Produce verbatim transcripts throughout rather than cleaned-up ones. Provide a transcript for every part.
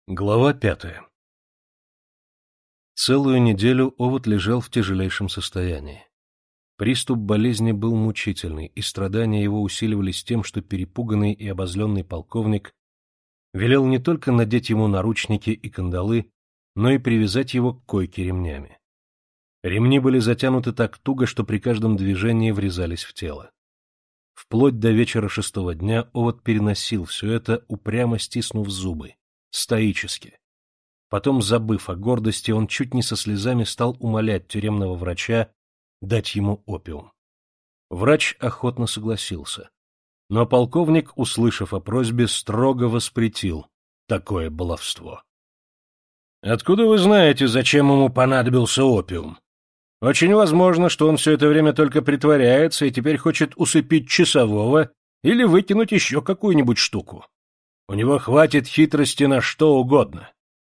Глава пятая. Целую неделю Овод лежал в тяжелейшем состоянии. Приступ болезни был мучительный, и страдания его усиливались тем, что перепуганный и обозленный полковник велел не только надеть ему наручники и кандалы, но и привязать его к койке ремнями. Ремни были затянуты так туго, что при каждом движении врезались в тело. Вплоть до вечера шестого дня Овод переносил все это, упрямо стиснув зубы, стоически. Потом, забыв о гордости, он чуть не со слезами стал умолять тюремного врача дать ему опиум. Врач охотно согласился. Но полковник, услышав о просьбе, строго воспретил такое баловство. — Откуда вы знаете, зачем ему понадобился опиум? Очень возможно, что он все это время только притворяется и теперь хочет усыпить часового или выкинуть еще какую-нибудь штуку. У него хватит хитрости на что угодно.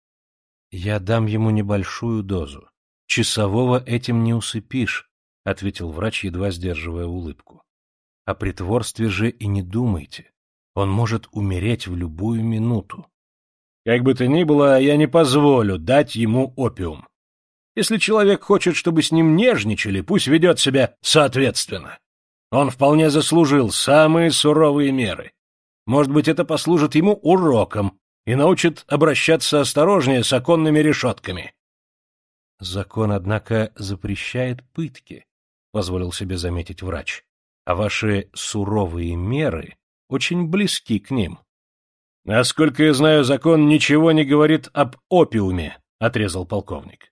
— Я дам ему небольшую дозу. Часового этим не усыпишь, — ответил врач, едва сдерживая улыбку. — О притворстве же и не думайте. Он может умереть в любую минуту. — Как бы то ни было, я не позволю дать ему опиум. Если человек хочет, чтобы с ним нежничали, пусть ведет себя соответственно. Он вполне заслужил самые суровые меры. Может быть, это послужит ему уроком и научит обращаться осторожнее с оконными решетками. — Закон, однако, запрещает пытки, — позволил себе заметить врач, — а ваши суровые меры очень близки к ним. — Насколько я знаю, закон ничего не говорит об опиуме, — отрезал полковник.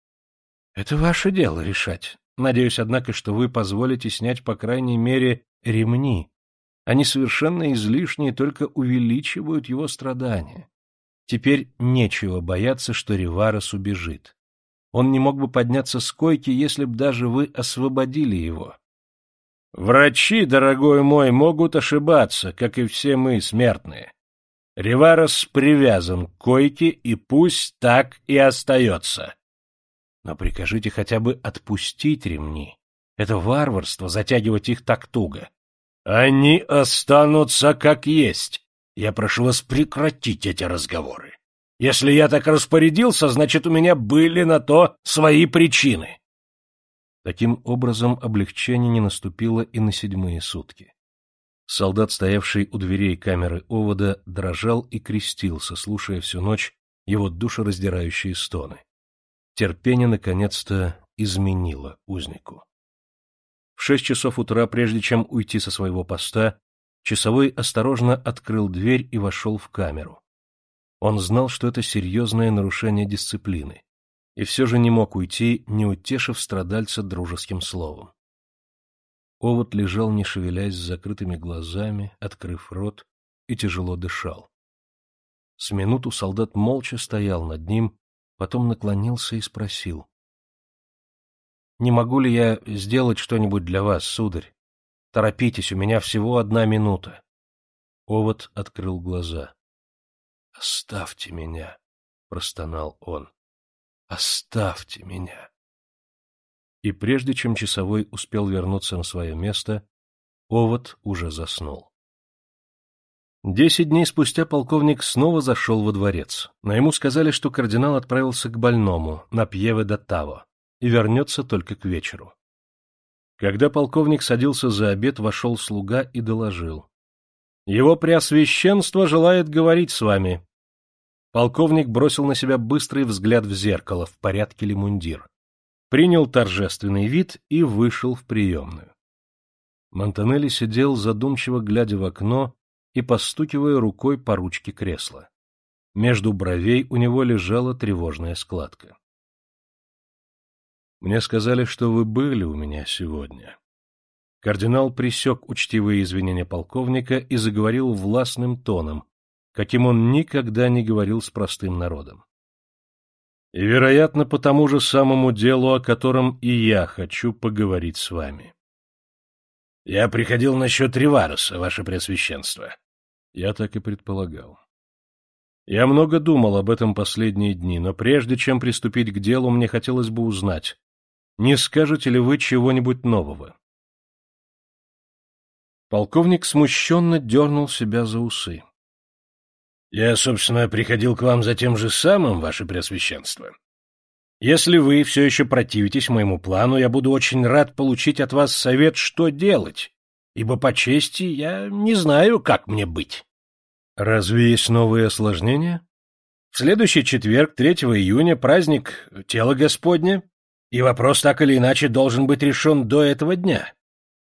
— Это ваше дело решать. Надеюсь, однако, что вы позволите снять, по крайней мере, ремни. Они совершенно излишние, только увеличивают его страдания. Теперь нечего бояться, что Риварес убежит. Он не мог бы подняться с койки, если б даже вы освободили его. Врачи, дорогой мой, могут ошибаться, как и все мы, смертные. Риварес привязан к койке, и пусть так и остается. Но прикажите хотя бы отпустить ремни. Это варварство затягивать их так туго. Они останутся как есть. Я прошу вас прекратить эти разговоры. Если я так распорядился, значит, у меня были на то свои причины. Таким образом, облегчение не наступило и на седьмые сутки. Солдат, стоявший у дверей камеры Овода, дрожал и крестился, слушая всю ночь его душераздирающие стоны. Терпение, наконец-то, изменило узнику. В шесть часов утра, прежде чем уйти со своего поста, часовой осторожно открыл дверь и вошел в камеру. Он знал, что это серьезное нарушение дисциплины, и все же не мог уйти, не утешив страдальца дружеским словом. Овод лежал, не шевелясь, с закрытыми глазами, открыв рот, и тяжело дышал. С минуту солдат молча стоял над ним, потом наклонился и спросил: — Не могу ли я сделать что-нибудь для вас, сударь? Торопитесь, у меня всего одна минута. Овод открыл глаза. — Оставьте меня, — простонал он. — Оставьте меня. И прежде чем часовой успел вернуться на свое место, Овод уже заснул. Десять дней спустя полковник снова зашел во дворец, но ему сказали, что кардинал отправился к больному, на Пьеве-да-Таво, и вернется только к вечеру. Когда полковник садился за обед, вошел слуга и доложил: — Его преосвященство желает говорить с вами. Полковник бросил на себя быстрый взгляд в зеркало, в порядке ли мундир, принял торжественный вид и вышел в приемную. Монтанелли сидел, задумчиво глядя в окно и постукивая рукой по ручке кресла. Между бровей у него лежала тревожная складка. — Мне сказали, что вы были у меня сегодня. Кардинал пресек учтивые извинения полковника и заговорил властным тоном, каким он никогда не говорил с простым народом. — И, вероятно, по тому же самому делу, о котором и я хочу поговорить с вами. — Я приходил насчет Ривареса, ваше преосвященство. Я так и предполагал. Я много думал об этом последние дни, но прежде чем приступить к делу, мне хотелось бы узнать, не скажете ли вы чего-нибудь нового? Полковник смущенно дернул себя за усы. Я, собственно, приходил к вам за тем же самым, ваше преосвященство. Если вы все еще противитесь моему плану, я буду очень рад получить от вас совет, что делать, ибо, по чести, я не знаю, как мне быть. Разве есть новые осложнения? В следующий четверг, третьего июня, праздник Тела Господня, и вопрос так или иначе должен быть решен до этого дня.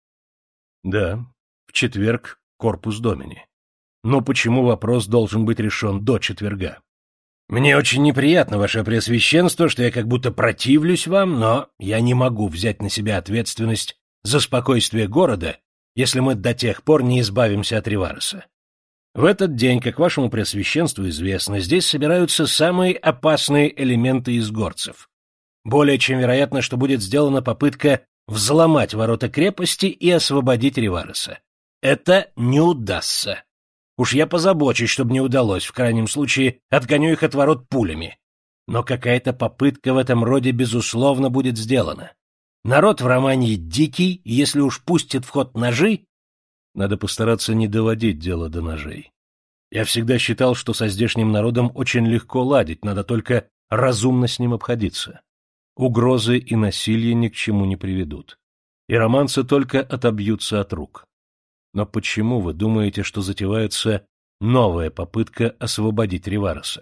Да, в четверг Корпус Домини. Но почему вопрос должен быть решен до четверга? Мне очень неприятно, ваше преосвященство, что я как будто противлюсь вам, но я не могу взять на себя ответственность за спокойствие города, если мы до тех пор не избавимся от Ривареса. В этот день, как вашему преосвященству известно, здесь собираются самые опасные элементы из горцев. Более чем вероятно, что будет сделана попытка взломать ворота крепости и освободить Ривареса. Это не удастся. Уж я позабочусь, чтобы не удалось, в крайнем случае отгоню их от ворот пулями. Но какая-то попытка в этом роде, безусловно, будет сделана. Народ в Романии дикий, и если уж пустит в ход ножи... Надо постараться не доводить дело до ножей. Я всегда считал, что со здешним народом очень легко ладить, надо только разумно с ним обходиться. Угрозы и насилие ни к чему не приведут. И романцы только отобьются от рук. Но почему вы думаете, что затевается новая попытка освободить Ривареса?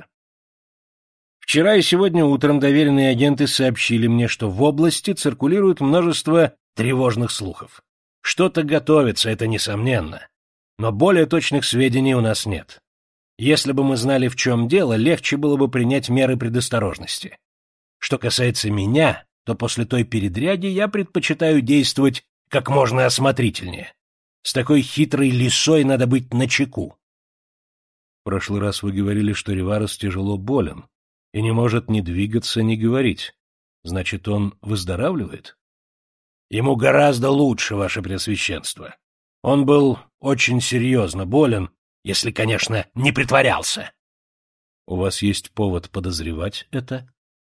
Вчера и сегодня утром доверенные агенты сообщили мне, что в области циркулирует множество тревожных слухов. Что-то готовится, это несомненно. Но более точных сведений у нас нет. Если бы мы знали, в чем дело, легче было бы принять меры предосторожности. Что касается меня, то после той передряги я предпочитаю действовать как можно осмотрительнее. С такой хитрой лисой надо быть начеку. В прошлый раз вы говорили, что Риварес тяжело болен и не может ни двигаться, ни говорить. Значит, он выздоравливает? Ему гораздо лучше, ваше преосвященство. Он был очень серьезно болен, если, конечно, не притворялся. У вас есть повод подозревать это?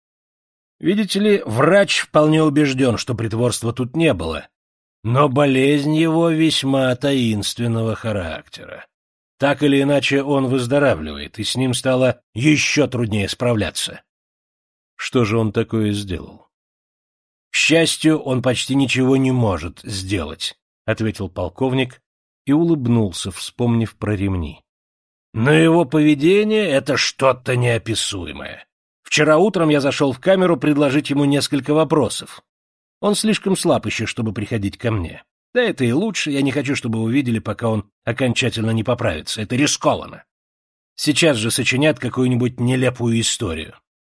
Видите ли, врач вполне убежден, что притворства тут не было. Но болезнь его весьма таинственного характера. Так или иначе он выздоравливает, и с ним стало еще труднее справляться. Что же он такое сделал? К счастью, он почти ничего не может сделать, — ответил полковник и улыбнулся, вспомнив про ремни. Но его поведение — это что-то неописуемое. Вчера утром я зашел в камеру предложить ему несколько вопросов. Он слишком слаб еще, чтобы приходить ко мне. Да это и лучше, я не хочу, чтобы вы увидели, пока он окончательно не поправится. Это рискованно. Сейчас же сочинят какую-нибудь нелепую историю.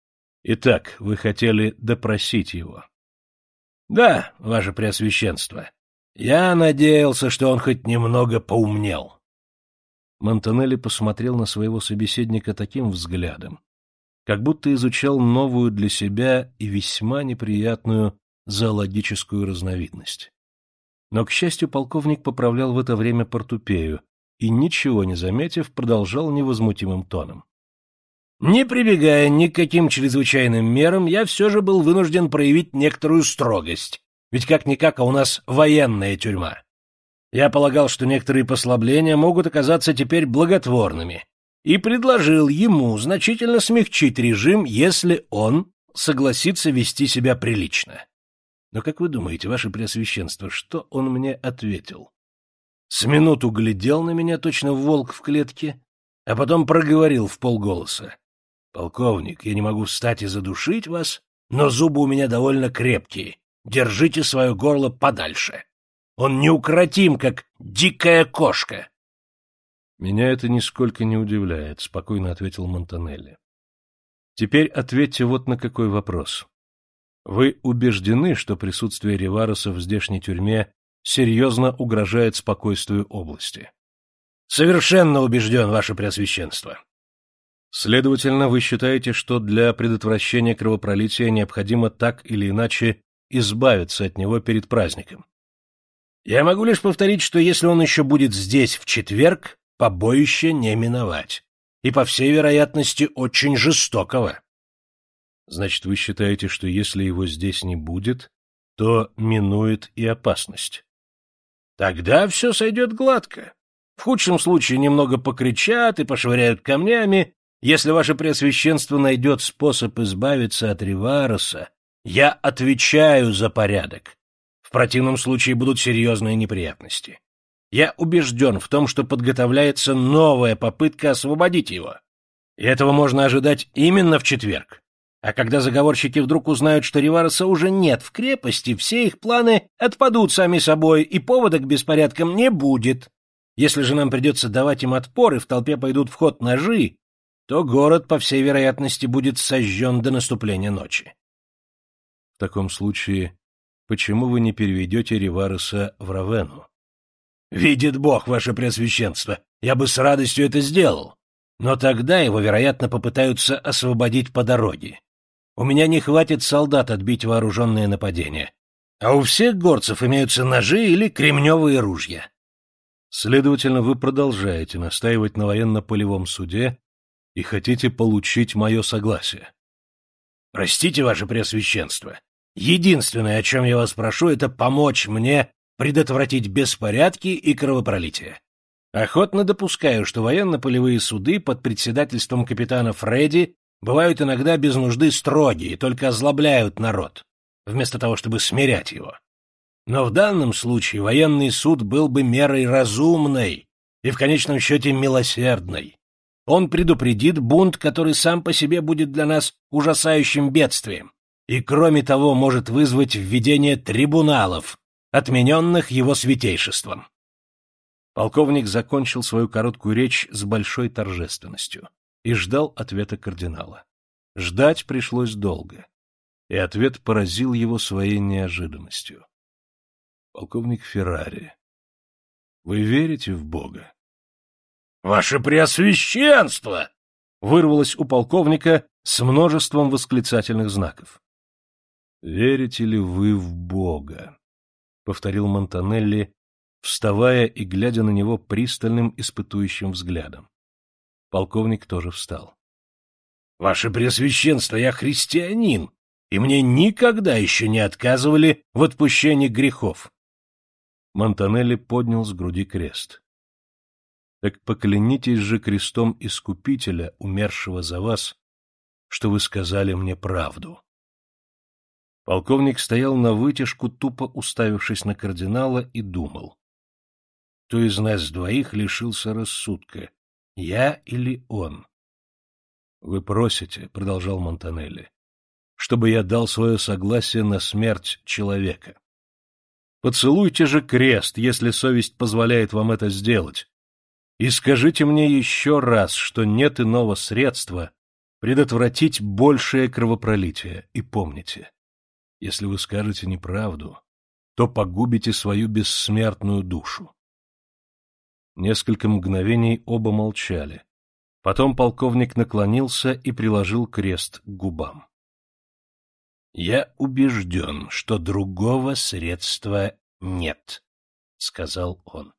Итак, вы хотели допросить его? Да, ваше преосвященство. Я надеялся, что он хоть немного поумнел. Монтанелли посмотрел на своего собеседника таким взглядом, как будто изучал новую для себя и весьма неприятную зоологическую разновидность. Но, к счастью, полковник поправлял в это время портупею и, ничего не заметив, продолжал невозмутимым тоном. Не прибегая ни к каким чрезвычайным мерам, я все же был вынужден проявить некоторую строгость, ведь как-никак, а у нас военная тюрьма. Я полагал, что некоторые послабления могут оказаться теперь благотворными, и предложил ему значительно смягчить режим, если он согласится вести себя прилично. Но как вы думаете, ваше преосвященство, что он мне ответил? С минуту глядел на меня, точно волк в клетке, а потом проговорил вполголоса. «Полковник, я не могу встать и задушить вас, но зубы у меня довольно крепкие. Держите свое горло подальше. Он неукротим, как дикая кошка». «Меня это нисколько не удивляет», — спокойно ответил Монтанелли. «Теперь ответьте вот на какой вопрос. Вы убеждены, что присутствие Ривареса в здешней тюрьме серьезно угрожает спокойствию области?» «Совершенно убежден, ваше преосвященство». «Следовательно, вы считаете, что для предотвращения кровопролития необходимо так или иначе избавиться от него перед праздником?» «Я могу лишь повторить, что если он еще будет здесь в четверг, побоище не миновать, и, по всей вероятности, очень жестокого». «Значит, вы считаете, что если его здесь не будет, то минует и опасность?» «Тогда все сойдет гладко. В худшем случае немного покричат и пошвыряют камнями. Если ваше преосвященство найдет способ избавиться от Ривароса, я отвечаю за порядок. В противном случае будут серьезные неприятности. Я убежден в том, что подготовляется новая попытка освободить его. И этого можно ожидать именно в четверг. А когда заговорщики вдруг узнают, что Ривароса уже нет в крепости, все их планы отпадут сами собой, и повода к беспорядкам не будет. Если же нам придется давать им отпор, и в толпе пойдут в ход ножи, то город, по всей вероятности, будет сожжен до наступления ночи. В таком случае, почему вы не переведете Ривароса в Равенну? Видит Бог, ваше преосвященство, я бы с радостью это сделал. Но тогда его, вероятно, попытаются освободить по дороге. У меня не хватит солдат отбить вооруженное нападение. А у всех горцев имеются ножи или кремневые ружья. Следовательно, вы продолжаете настаивать на военно-полевом суде и хотите получить мое согласие. Простите, ваше преосвященство. Единственное, о чем я вас прошу, это помочь мне предотвратить беспорядки и кровопролитие. Охотно допускаю, что военно-полевые суды под председательством капитана Фредди бывают иногда без нужды строгие, только озлобляют народ, вместо того, чтобы смирять его. Но в данном случае военный суд был бы мерой разумной и в конечном счете милосердной. Он предупредит бунт, который сам по себе будет для нас ужасающим бедствием, и, кроме того, может вызвать введение трибуналов, отмененных его святейшеством. Полковник закончил свою короткую речь с большой торжественностью и ждал ответа кардинала. Ждать пришлось долго, и ответ поразил его своей неожиданностью. Полковник Феррари, вы верите в Бога? — Ваше Преосвященство! — вырвалось у полковника с множеством восклицательных знаков. — Верите ли вы в Бога? — повторил Монтанелли, вставая и глядя на него пристальным испытующим взглядом. Полковник тоже встал. — Ваше Преосвященство, я христианин, и мне никогда еще не отказывали в отпущении грехов. Монтанелли поднял с груди крест. — Так поклянитесь же крестом Искупителя, умершего за вас, что вы сказали мне правду. Полковник стоял навытяжку, тупо уставившись на кардинала, и думал. Кто из нас двоих лишился рассудка, я или он? — Вы просите, — продолжал Монтанелли, — чтобы я дал свое согласие на смерть человека. Поцелуйте же крест, если совесть позволяет вам это сделать, и скажите мне еще раз, что нет иного средства предотвратить большее кровопролитие, и помните, если вы скажете неправду, то погубите свою бессмертную душу. Несколько мгновений оба молчали. Потом полковник наклонился и приложил крест к губам. — Я убежден, что другого средства нет, — сказал он.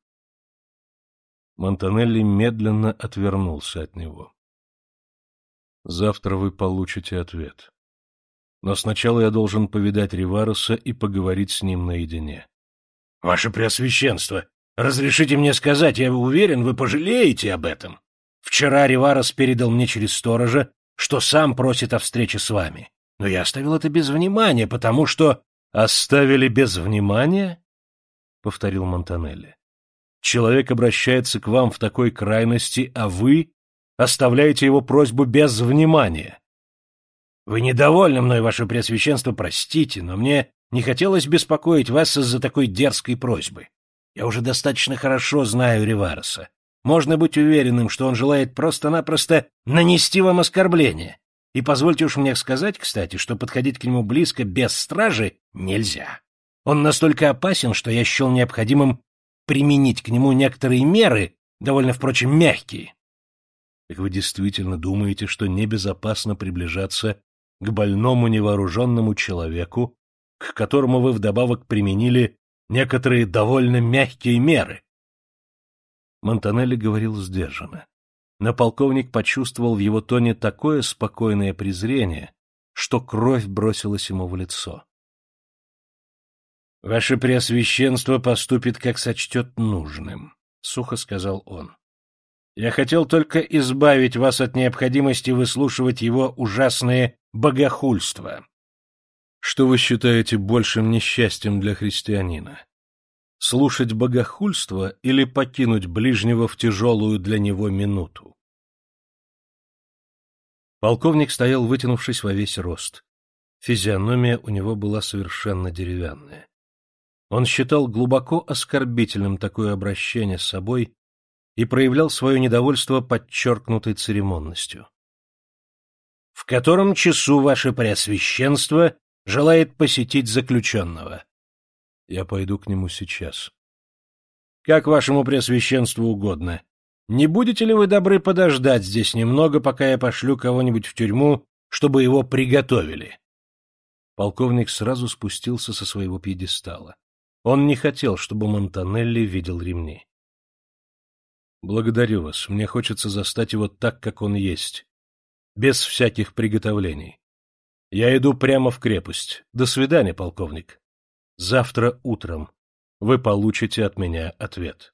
Монтанелли медленно отвернулся от него. — Завтра вы получите ответ. Но сначала я должен повидать Ривароса и поговорить с ним наедине. — Ваше Преосвященство, разрешите мне сказать, я уверен, вы пожалеете об этом. Вчера Риварос передал мне через сторожа, что сам просит о встрече с вами. Но я оставил это без внимания, потому что... — Оставили без внимания? — повторил Монтанелли. — Человек обращается к вам в такой крайности, а вы оставляете его просьбу без внимания. Вы недовольны мной, ваше Преосвященство, простите, но мне не хотелось беспокоить вас из-за такой дерзкой просьбы. Я уже достаточно хорошо знаю Ривароса. Можно быть уверенным, что он желает просто-напросто нанести вам оскорбление. И позвольте уж мне сказать, кстати, что подходить к нему близко без стражи нельзя. Он настолько опасен, что я счел необходимым применить к нему некоторые меры, довольно, впрочем, мягкие. Так вы действительно думаете, что небезопасно приближаться к больному невооруженному человеку, к которому вы вдобавок применили некоторые довольно мягкие меры? Монтанелли говорил сдержанно. Но полковник почувствовал в его тоне такое спокойное презрение, что кровь бросилась ему в лицо. — Ваше Преосвященство поступит, как сочтет нужным, — сухо сказал он. Я хотел только избавить вас от необходимости выслушивать его ужасные богохульства. Что вы считаете большим несчастьем для христианина? Слушать богохульство или покинуть ближнего в тяжелую для него минуту? Полковник стоял, вытянувшись во весь рост. Физиономия у него была совершенно деревянная. Он считал глубоко оскорбительным такое обращение с собой и проявлял свое недовольство подчеркнутой церемонностью. — В котором часу ваше преосвященство желает посетить заключенного? — Я пойду к нему сейчас. — Как вашему преосвященству угодно. Не будете ли вы добры подождать здесь немного, пока я пошлю кого-нибудь в тюрьму, чтобы его приготовили? Полковник сразу спустился со своего пьедестала. Он не хотел, чтобы Монтанелли видел ремни. «Благодарю вас. Мне хочется застать его так, как он есть, без всяких приготовлений. Я иду прямо в крепость. До свидания, полковник. Завтра утром вы получите от меня ответ».